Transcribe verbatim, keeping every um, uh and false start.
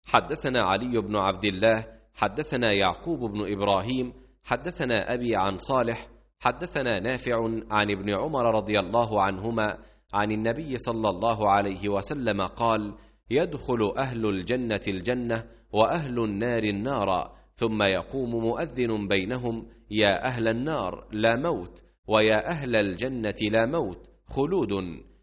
حدثنا علي بن عبد الله حدثنا يعقوب بن إبراهيم حدثنا أبي عن صالح حدثنا نافع عن ابن عمر رضي الله عنهما عن النبي صلى الله عليه وسلم قال: يدخل أهل الجنة الجنة وأهل النار النار، ثم يقوم مؤذن بينهم: يا أهل النار لا موت، ويا أهل الجنة لا موت، خلود.